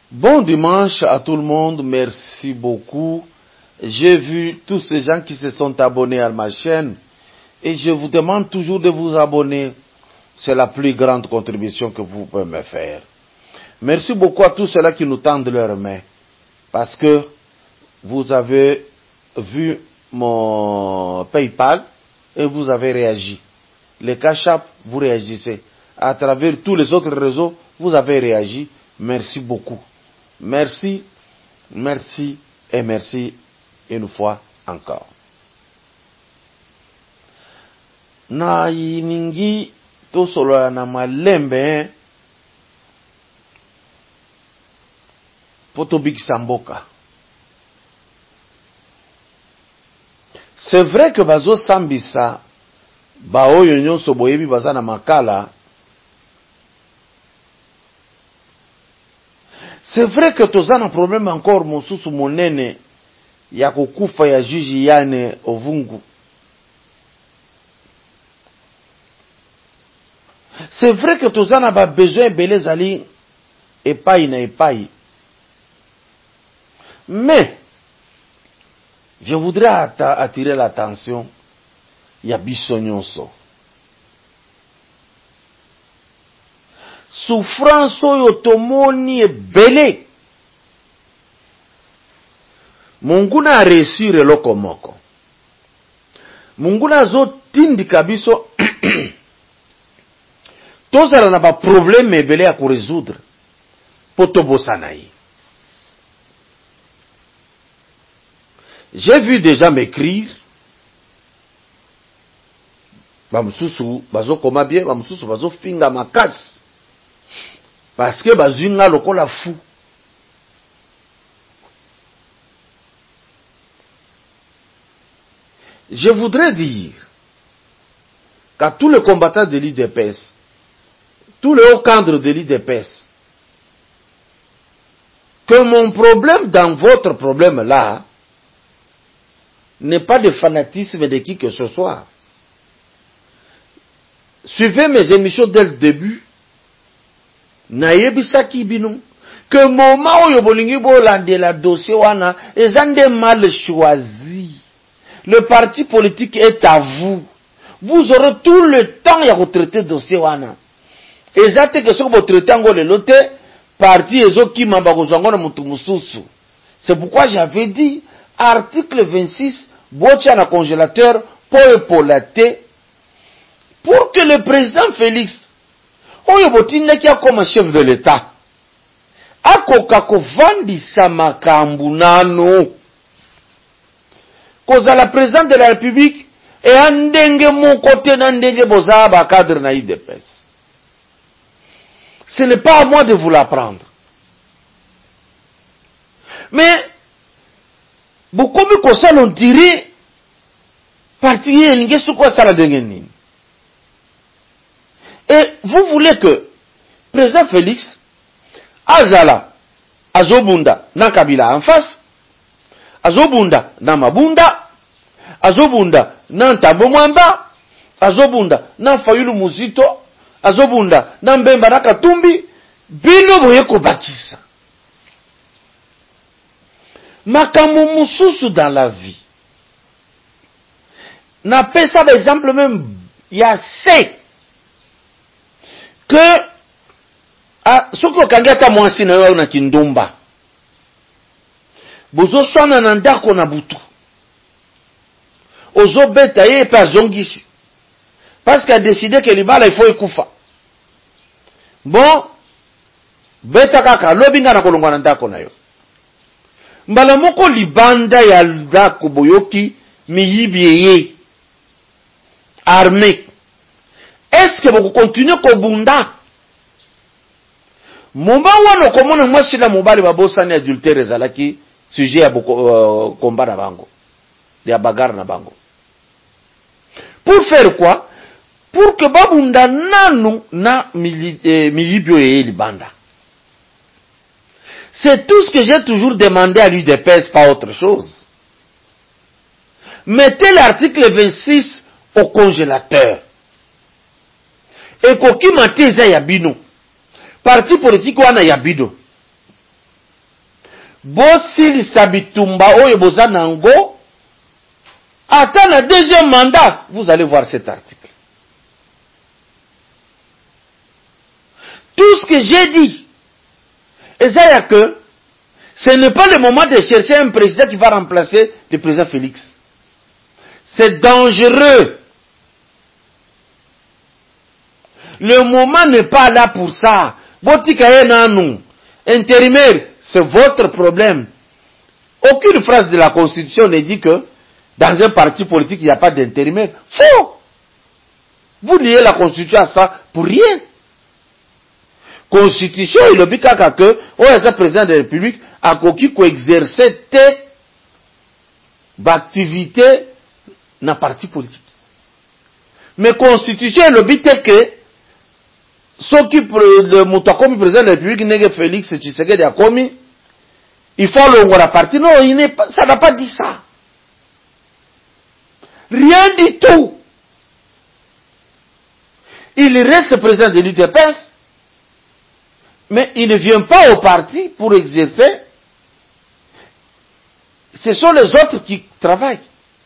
Bon dimanche à tout le monde, merci beaucoup. J'ai vu tous ces gens qui se sont abonnés à ma chaîne et je vous demande toujours de vous abonner. C'est la plus grande contribution que vous pouvez me faire. Merci beaucoup à tous ceux-là qui nous tendent leurs mains parce que vous avez vu mon PayPal et vous avez réagi. Les Cash App, vous réagissez. À travers tous les autres réseaux, vous avez réagi. Merci beaucoup. Merci, merci et merci une fois encore. Na yiningi to solo na malembe poto big samboka. C'est vrai que bazo sambisa ba oyo nyonso boyebi baza na makala. C'est vrai que toza na problème encore mosusu monene ya kukufa ya juge Yane Ovungu. C'est vrai que toza na ba besoin belé zali epai na epai. Mais je voudrais attirer l'attention ya biso nyonso. Souffrance oyo tomoni ebele. Munguna a réussir eloko moko. Munguna zo tindika biso tozala na ba problème ebele ya ko résoudre po tobosana ye. J'ai vu des gens m'écrire. Bamususu bazo koma bien, bamususu bazo finga makasi. Parce que bazunga lokola fou. Je voudrais dire qu'à tous les combattants de l'IDPS, tous les hauts cadres de l'IDPS, que mon problème dans votre problème là n'est pas de fanatisme de qui que ce soit. Suivez mes émissions dès le début. Nayebisaki bino que moment oyo bolingi bolandela dossier wana ezande mal choisi. Le parti politique est à vous. Vous aurez tout le temps ya retraiter dossier wana. Ezate que soko traiter ngo lelo te parti ezoki mamba kozango na mutu mususu. C'est pourquoi j'avais dit article 26 bocha na congélateur polate pour que le président Félix oyo botindaki comme chef de l'État akoka kovandisa makambu nano kozala président de la République et andenge mon côté na ndenge boza ba cadre na IDPS. Ce n'est pas à moi de vous l'apprendre. Mais beaucoup de choses l'on dirait parti yenge sukwa sala ndenge nini. Et vous voulez que président Félix azala azobunda na Kabila en face, azobunda na Mabunda, azobunda na Ntambo Mwamba, azobunda na Fayulu Muzito, azobunda na Mbemba na Katumbi, bino boye ko bakisa. Makambo mususu dans la vie. Na pesa par exemple même ya c'est que soko kangata mwasi na yo na kindumba bozo swana na ndako na butu ozo beta ye pa zongisi parce qu'il a décidé que libala il faut ekufa bon beta kaka lobinga na kolongwa na ndako na yo mbala moko libanda ya ndako boyoki miyibi ye armée. Est-ce que vous continuez à bunda? Momba wana komona mwasi na mobali babosani adultère ezalaki sujet ya combat na bango. Ya bagarre na bango. Pour faire quoi? Pour que babunda nanu na miyibyo ye libanda. C'est tout ce que j'ai toujours demandé à l'UDPS, pas autre chose. Mettez l'article 26 au congélateur. Et koki mateza ya bino. Parti politique wana ya bino. Bossil Sabitumba Oyo Bozanango, attends le deuxième mandat, vous allez voir cet article. Tout ce que j'ai dit, et ça y a que, ce n'est pas le moment de chercher un président qui va remplacer le président Félix. C'est dangereux. Le moment n'est pas là pour ça. Intérimaire, c'est votre problème. Aucune phrase de la Constitution ne dit que dans un parti politique, il n'y a pas d'intérimaire. Faux! Vous liez la Constitution à ça pour rien. Constitution, il le dit que, le président de la République a qui exercer d'activité dans le parti politique. Mais Constitution, il le dit que, ce qui le Moutakomi président de la République n'est Félix Tshisekedi a commis, il faut le parti. Non, ça n'a pas dit ça. Rien du tout. Il reste président de l'UDPS, mais il ne vient pas au parti pour exercer. Ce sont les autres qui travaillent.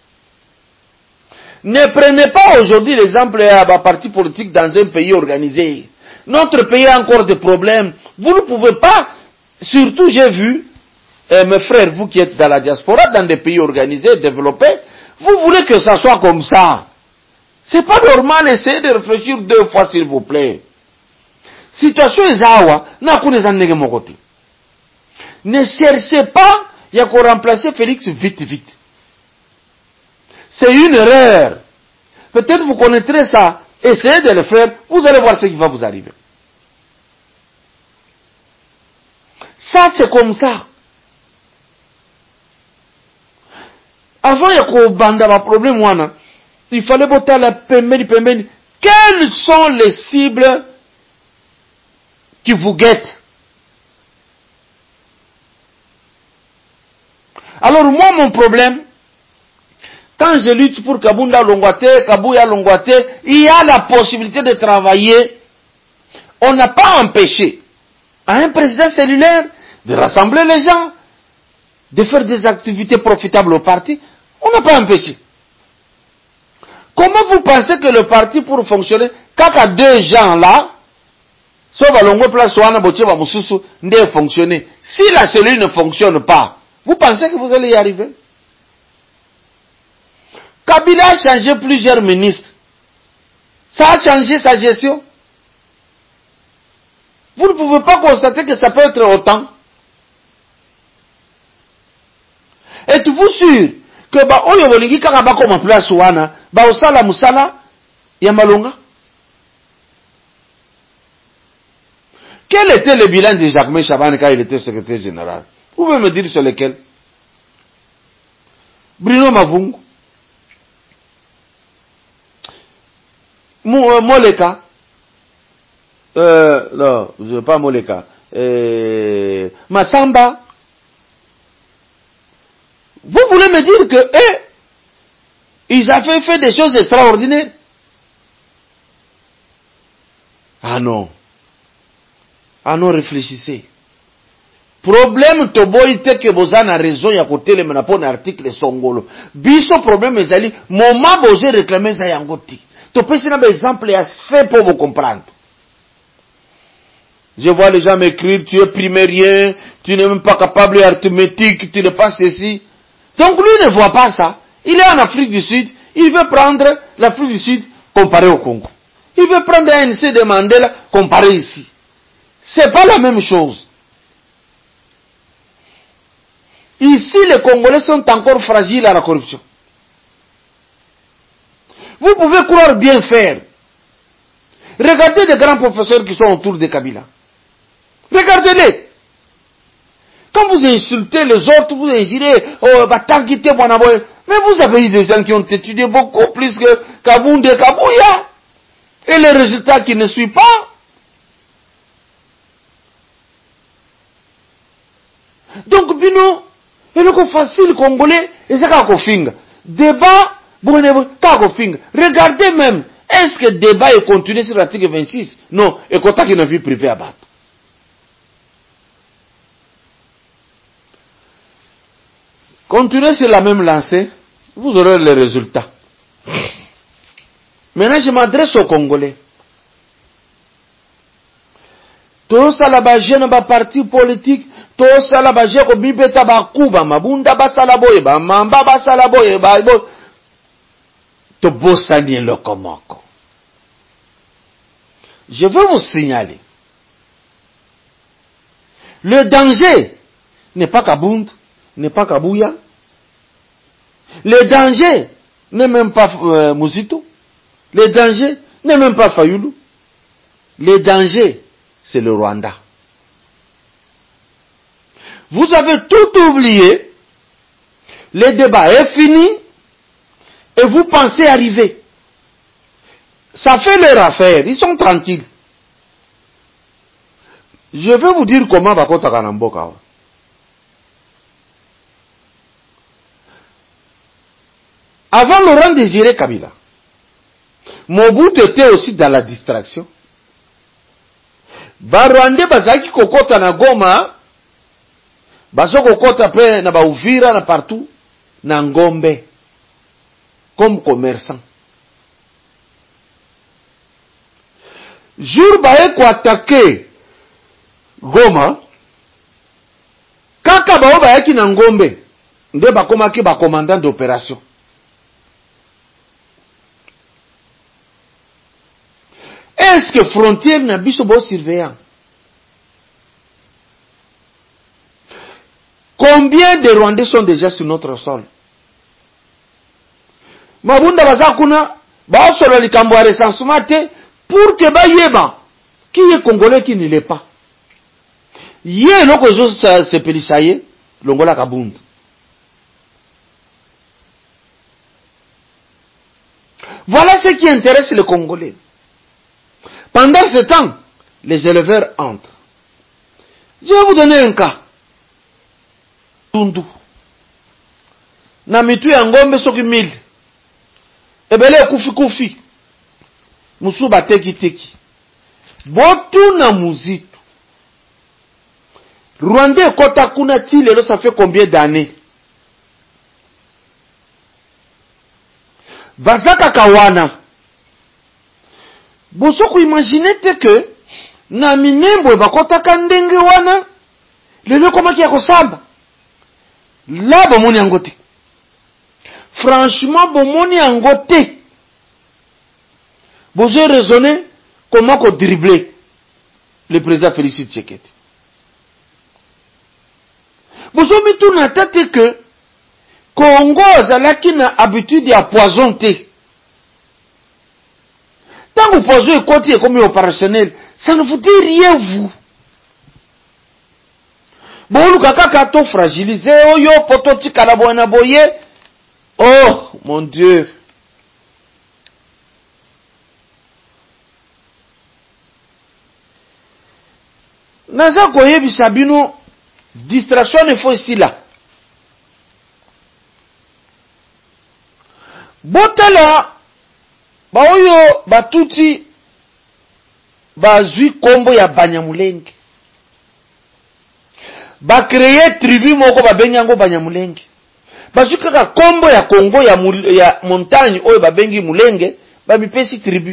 Ne prenez pas aujourd'hui l'exemple d'un parti politique dans un pays organisé. Notre pays a encore des problèmes. Vous ne pouvez pas, surtout j'ai vu, mes frères, vous qui êtes dans la diaspora, dans des pays organisés, développés, vous voulez que ça soit comme ça. C'est pas normal, essayez de réfléchir 2 fois s'il vous plaît. Situation est awa, ne cherchez pas, il y a qu'on remplacer Félix vite. C'est une erreur. Peut-être vous connaîtrez ça. Essayez de le faire, vous allez voir ce qui va vous arriver. Ça, c'est comme ça. Avant, il y a un problème, il fallait botter la pembeni. Quelles sont les cibles qui vous guettent? Alors, moi, mon problème, quand je lutte pour Kabunda Longwate, Kabouya Longwate, il y a la possibilité de travailler. On n'a pas empêché à un président cellulaire de rassembler les gens, de faire des activités profitables au parti. On n'a pas empêché. Comment vous pensez que le parti pour fonctionner, quand il y a 2 gens là, sauf à Longwe Place Wana Bocheva Moussousou, ne fonctionner. Si la cellule ne fonctionne pas, vous pensez que vous allez y arriver? Kabila a changé plusieurs ministres. Ça a changé sa gestion. Vous ne pouvez pas constater que ça peut être autant. Êtes-vous sûr que oyo bolingi kaka bakoma place wana osala musala ya malonga? Quel était le bilan de Jacques Chaban quand il était secrétaire général? Vous pouvez me dire sur lequel? Bruno Mavungu, Moleka, non, je veux pas Moleka, Massamba. Vous voulez me dire que ils avaient fait des choses extraordinaires? Ah non, réfléchissez. Problème toboite que bozana raison ya côté le menapon article songolo. Biso problème ezali moment boze réclamer ça yangoti. To pesi na exemple ya assez pour vous comprendre. Je vois les gens m'écrire, tu es primérien, tu n'es même pas capable d'arithmétique, tu n'es pas ceci. Donc lui ne voit pas ça. Il est en Afrique du Sud, il veut prendre l'Afrique du Sud comparé au Congo. Il veut prendre ANC de Mandela comparé ici. C'est pas la même chose. Ici, les Congolais sont encore fragiles à la corruption. Vous pouvez croire bien faire. Regardez les grands professeurs qui sont autour de Kabila. Regardez-les. Quand vous insultez les autres, vous insultez, mais vous avez eu des gens qui ont étudié beaucoup plus que Kabunde Kabouya. Et les résultats qui ne suivent pas. Donc, Bino, il est facile, Congolais, et c'est qu'à Kofinga. Débat, regardez même, est-ce que le débat est continué sur l'article 26? Non, et quand il y a une vie privée à battre. Continuez sur la même lancée, vous aurez les résultats. Maintenant, je m'adresse aux Congolais. Tous la jeune ba parti politique, tous la jeune ko bibeta ba kuba mabunda ba salaboye ba mamba ba salaboye ba to bosani le komoko. Je veux vous signaler. Le danger n'est pas Kabund, n'est pas Kabouya. Le danger n'est même pas Mouzito. Le danger n'est même pas Fayoulou. Le danger, c'est le Rwanda. Vous avez tout oublié. Le débat est fini. Et vous pensez arriver. Ça fait leur affaire. Ils sont tranquilles. Je vais vous dire comment Bakota Kanamboka. Avant Laurent Désiré Kabila, Mobutu était aussi dans la distraction. Barwande bazaki kokota na Goma, bazo kokota pe na ba Uvira na partout, na Ngombe, comme commerçant. Jour bae ko attaquer Goma, kaka bao bayaki na Ngombe, nde bakomaki ba commandant d'opération. Est-ce que frontière n'a biso bo surveillant? Combien de Rwandais sont déjà sur notre sol? Mabunda bazakuna ba solo likambo ya recensement pour que ba yeba qui est congolais qui ne l'est pas. Yé loko zo se pelisaye longola kabunda. Voilà ce qui intéresse les Congolais. Pendant ce temps, les éleveurs entrent. Je vais vous donner un cas. Tundu. Na mitu ya ngombe soki 1000. Ebele kufi. Musuba teki. Botu na muzitu. Rwandais kota kuna tilelo, ça fait combien d'années? Bazaka kawana. Bosoku imaginez que na minembo bakota kandenge wana lelo komaki ya kosamba. Là bomoni yango te. Franchement bomoni yango te. Bozo raisonner comment ko dribbler le président Félix Tshisekedi. Bozo mitu na tête que Congo azalaki na habitude ya poison te. Tant que vous posez un côté comme opérationnel, ça ne vous dit rien, vous. Bon, le kaka to fragilisé, oh yo, pototi kalaboana boye. Oh, mon Dieu. Naza koye bisabino, distraction ne faut ici là. Botala, ba oyo batuti bazui kombo ya Banyamulenge. Ba créer tribu moko ba benyango Banyamulenge. Bazui kaka kombo ya Congo ya montagne oyo ba bengi Mulenge, ba bipesi tribu.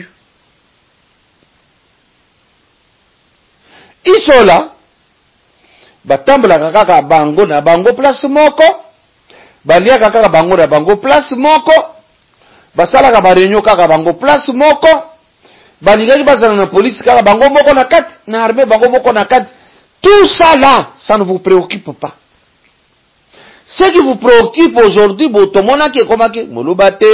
Isola batambola kaka bango na bango place moko, balia kaka bango na bango place moko. Basala ba réunion kaka bango place moko, balingaki bazana na police kaka bango moko na kati, na armée bango moko na kati. Tout ça là, ça ne vous préoccupe pas. Ce qui vous préoccupe aujourd'hui, botomona ki komaki mulubate.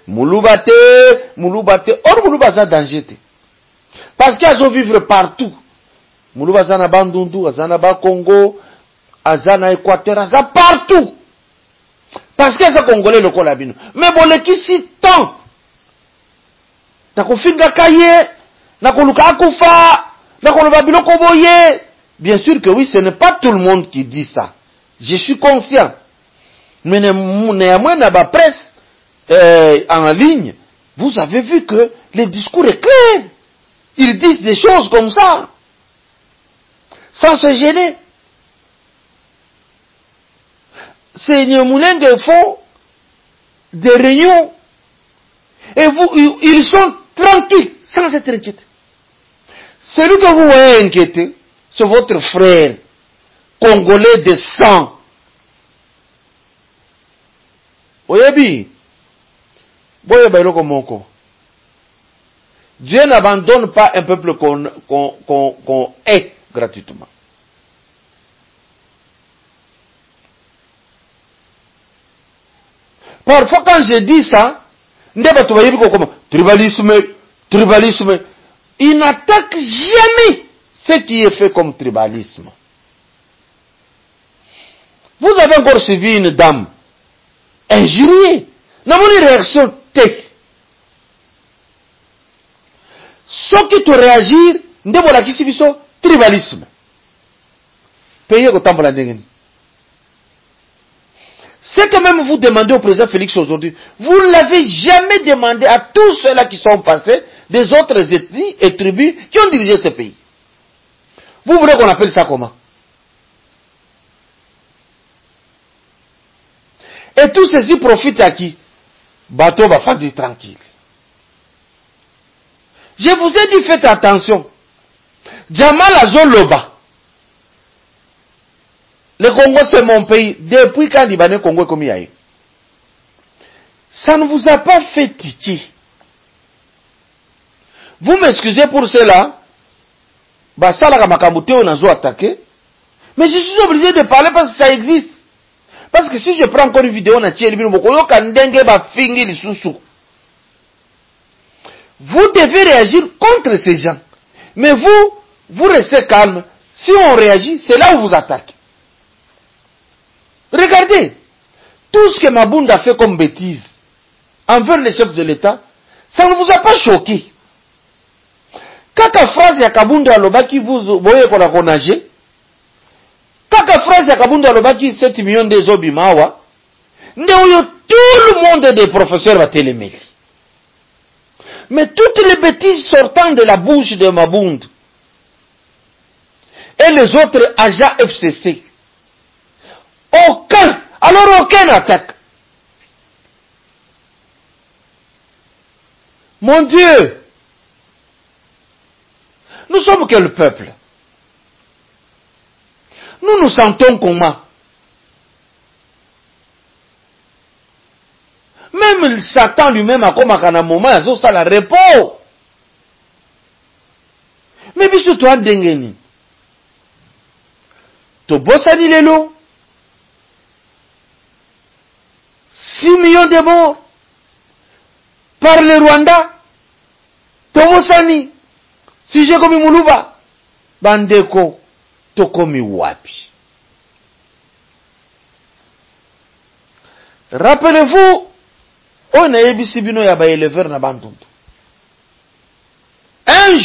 Or mulubaza danger te. Parce qu'ils vont vivre partout. Mulubaza na Bandundu, azana ba Congo, azana Équateur, azana partout. Parce que ça Congolais le kolabino. Mais bon, les qui si tant. Nakofinga kaye, nakoluka akufa, nakoluba biloko boye. Bien sûr que oui, ce n'est pas tout le monde qui dit ça. Je suis conscient. Mais néanmoins, dans la presse, en ligne, vous avez vu que le discours est clair. Ils disent des choses comme ça. Sans se gêner. ces Nyamulenge font des réunions et ils sont tranquilles, sans être inquiétés. Celui que vous voyez inquiété, c'est votre frère, congolais de sang. Oyebi, Dieu n'abandonne pas un peuple qu'on hait gratuitement. Parfois, quand je dis ça, tribalisme, il n'attaque jamais ce qui est fait comme tribalisme. Vous avez encore suivi une dame injuriée. N'a pas une réaction tech. Ce qui te réagir, n'est pas la qui tribalisme. Payez au temps pour la dégaine. Ce que même vous demandez au président Félix aujourd'hui, vous ne l'avez jamais demandé à tous ceux-là qui sont passés des autres ethnies et tribus qui ont dirigé ce pays. Vous voulez qu'on appelle ça comment? Et tout ceci profite à qui? Bateau va faire du tranquille. Je vous ai dit, faites attention. Jamal Azoloba. Le Congo, c'est mon pays. Depuis quand Libanais Congo est comme il y a eu. Ça ne vous a pas fait tiquer. Vous m'excusez pour cela. Basala Makamute, on a zo attaqué. Mais je suis obligé de parler parce que ça existe. Parce que si je prends encore une vidéo, on a tiré le vous devez réagir contre ces gens. Mais vous restez calme. Si on réagit, c'est là où vous attaquez. Regardez, tout ce que Mabounda a fait comme bêtise envers les chefs de l'État, ça ne vous a pas choqué. Kaka phrase ya Kabunda alobaki vous voyez qu'on a konagé. Kaka phrase ya Kabunda alobaki 7 millions de obimawa. Ndeuyo tout le monde des professeurs va téléméler. Mais toutes les bêtises sortant de la bouche de Mabounda et les autres agents FCC, aucune attaque. Mon Dieu, nous sommes quel peuple? Nous nous sentons comment? Même Satan lui-même a comme un moment, il a la repos. Mais biso toi dengeni. To bossani lelo. 6 millions de morts par le Rwanda. Tomosani. Si j'ai commis Moulouba. Bandeko. Tokomi wapi. Rappelez-vous. On a ebisi bino ya ba éleveur na bandundu. Un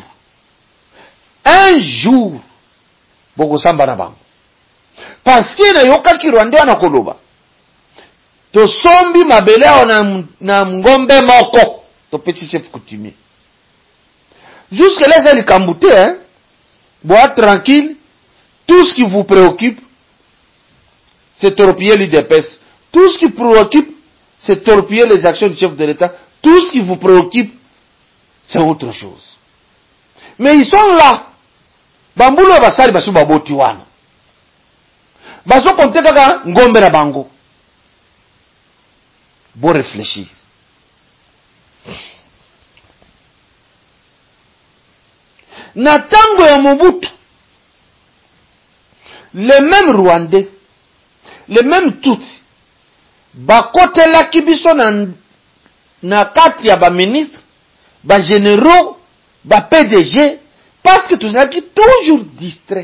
jour. Boko samba na bango. Parce que na yokaki Rwanda na koloba. To sombi mabele na ngombe moko. To petit chef coutumier. Jusque là, ça les cambouté, hein. Boire tranquille. Tout ce qui vous préoccupe, c'est torpiller l'UDPS. Tout ce qui préoccupe, c'est torpiller les actions du chef de l'État. Tout ce qui vous préoccupe, c'est autre chose. Mais ils sont là. Bambulo basari basu baboti wana. Baso konte kaka ngombe na bango. Bon réfléchir. Na tango ya Mobutu, les mêmes Rwandais, les mêmes Tutsi, bakote la kibiso na kati ya ba ministre, ba généraux, ba PDG, parce que tout ça qui toujours distrait.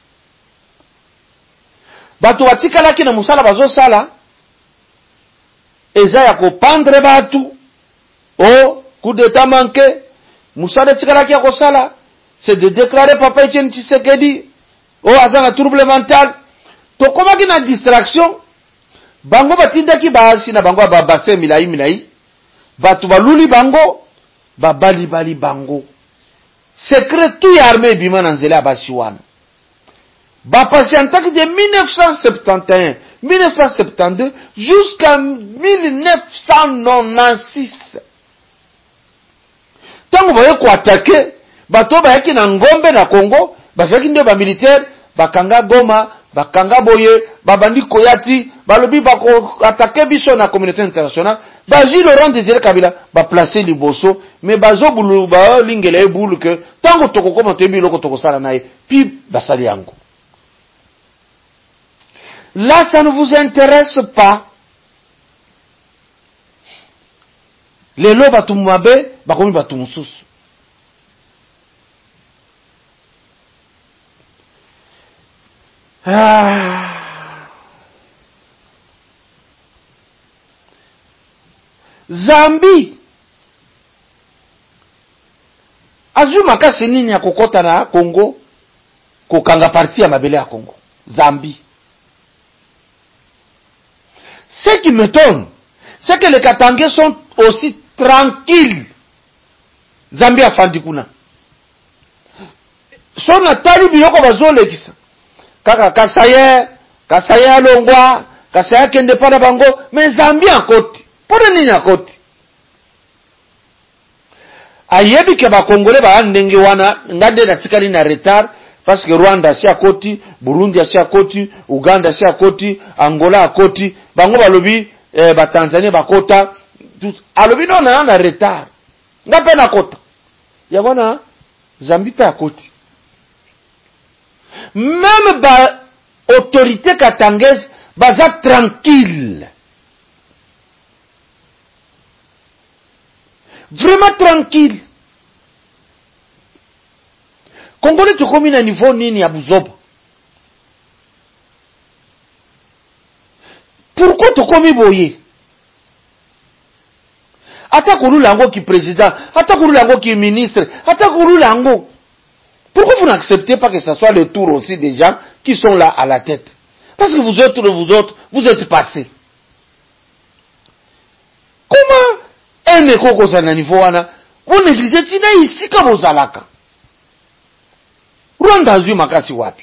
Batu watika laki na musala bazo sala, eza ya kopandre batu, coup d'état manqué, musala tika laki ya kosala, c'est de déclarer Papa Etienne Tshisekedi, azana trouble mental, to koma ki na distraction, bango batinda ki baasi na bango babase milai, batu baluli bango, babali bango. Secret tout y armé bima na nzela basiwana. Ba patientaki de 1971 1972 jusqu'à 1996. Tant que vous voyez quoi attaquer, bato bayaki na ngombe na Congo, basaki nde ba militaire, bakanga Goma, bakanga Boye, babandi Koyati, balobi bako attaquer biso na communauté internationale, baji Laurent Désiré Kabila, ba placer liboso, mais bazo bulu ba lingela ebulu que tant que toko koma tebi loko toko sala nae, puis basali yango. Là, ça ne vous intéresse pas. Les lois batumuabe, bakomi batumusus. Zambi. Azuma kasi nini ya kokota na Congo, kokanga parti ya mabele ya Congo. Zambi. Ce qui m'étonne, c'est que les Katangais sont aussi tranquilles. Zambie afandi kuna. So na tali biyoko bazole kisa. Kaka Kasaye alongwa, Kasaye kende pana bango, mais Zambie akoti. Pona nini akoti? Ayebi ke ba Congolais ba ndenge wana ngade na tikali na retard parce que Rwanda si akoti, Burundi si akoti, Uganda si akoti, Angola akoti, bango balobi ba Tanzania bakota, alobi non na retard. Ngape na kota. Yabona Zambie pe akoti. Même ba autorité katangaise baza tranquille. Vraiment tranquille. Congolais tu komi na niveau nini ya buzoba? Pourquoi tu komi boye? Ata kulula ngo ki président, ata kulula ngo ki ministre, ata kulula ngo. Pourquoi vous n'acceptez pas que ce soit le tour aussi des gens qui sont là à la tête? Parce que vous autres, vous êtes passés. Comment un écho na niveau wana, vous négligez tina ici comme aux alaka. Rwanda zui makasi wapi.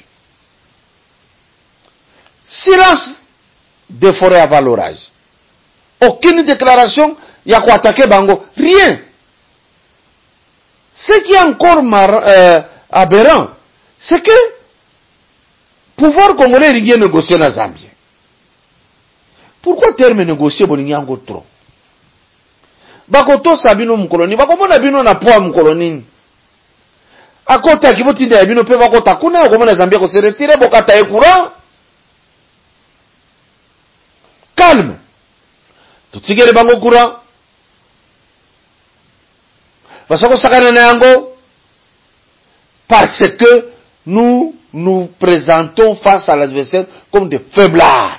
Silence des forêts à valorage. Aucune déclaration, ya quoi attaquer bango, rien. Ce qui est encore aberrant, c'est que pouvoir congolais rien négocier na Zambie. Pourquoi terme négocier bolingi yango trop? Bakoto sabino mkoloni, bakomona bino na poa mkoloni. Akota kiboti nda bino pe bakota kuna bakomona Zambie ko se retirer bokata ekura. Calme. Tutigere bango kura. Basoko sakana na yango parce que nous nous présentons face à l'adversaire comme des faiblards.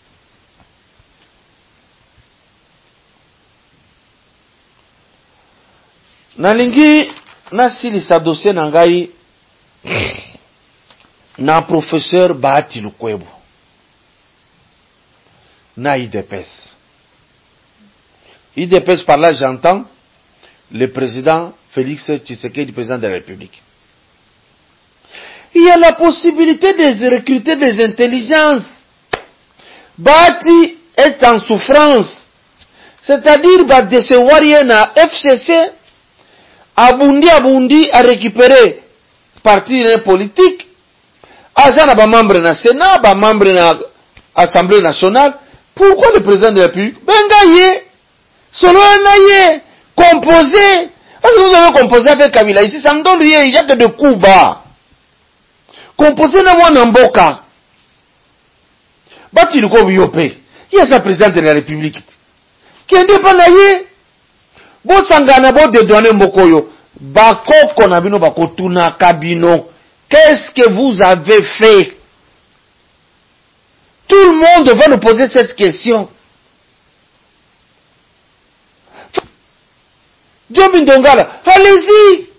Nalingi nasili sa dossier nangai na professeur Bahati Lukwebo na IDPS. IDPS par là j'entends le président Félix Tshisekedi, président de la République. Il y a la possibilité de recruter des intelligences. Bahati est en souffrance. C'est-à-dire de se voir na FCC Abundi a récupéré parti politique, agent ba membre na Sénat, ba membre na Assemblée nationale. Pourquoi le président de la République bengaye, solo naye, composé. Parce que vous avez composé avec Kabila ici, ça me donne rien, il y a que de coups bas. Composé na mwana mboka. Bati luko biyope. Il y a sa président de la République. Qui est pas naye. Bo sangana bo de donner mokoyo bakoko na bino bakotuna kabino, qu'est-ce que vous avez fait? Tout le monde va nous poser cette question. Diomi Ndongala, allez-y,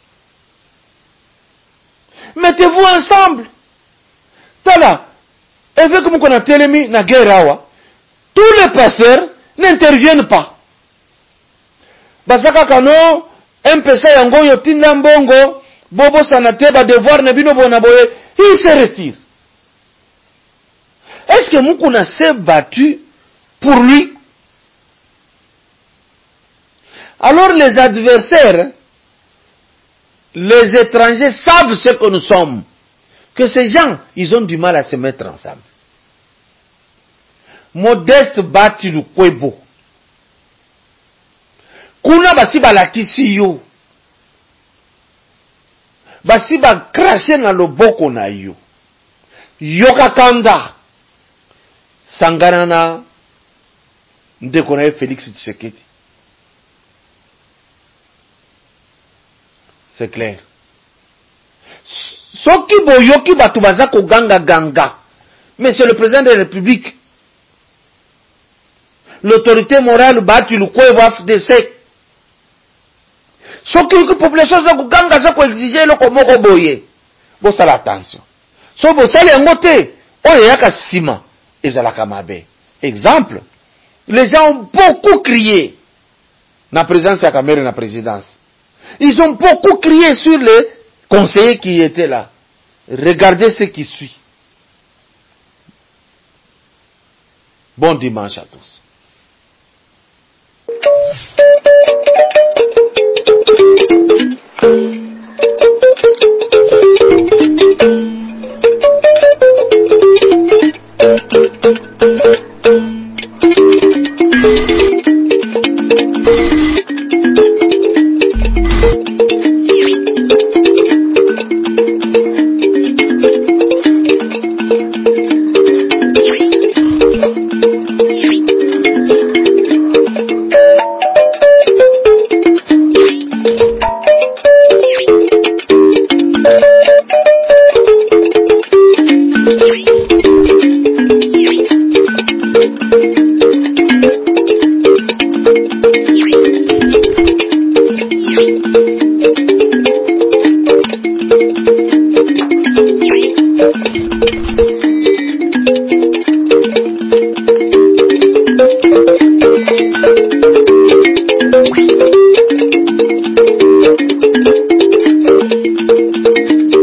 mettez-vous ensemble. Tala, avec comme on a télémi na guerre, tous les pasteurs n'interviennent pas. Basaka kano MPC yango yo tinda mbongo bobo sanate ba devoir na bino bona boye, il se retire. Est-ce que Moukouna s'est battu pour lui? Alors les adversaires, les étrangers savent ce que nous sommes. Que ces gens, ils ont du mal à se mettre ensemble. Modeste bati lukwebo. Kuna basi balakisi yo. Basi ba cracher na loboko na yo. Yoka kanda. Sangana na ndeko na Félix Tshisekedi. C'est clair. Soki boyoki batu baza ko ganga ganga. Mais c'est le président de la République. L'autorité morale bati lukwebo FDC. Soki la population za ko ganga za ko exiger le komoko boye. Bo sala attention. So bo sala ngote oyo yaka sima ezalaka mabe. Exemple, les gens ont beaucoup crié na présence ya Kamere na présidence. Ils ont beaucoup crié sur les conseillers qui étaient là. Regardez ce qui suit. Bon dimanche à tous.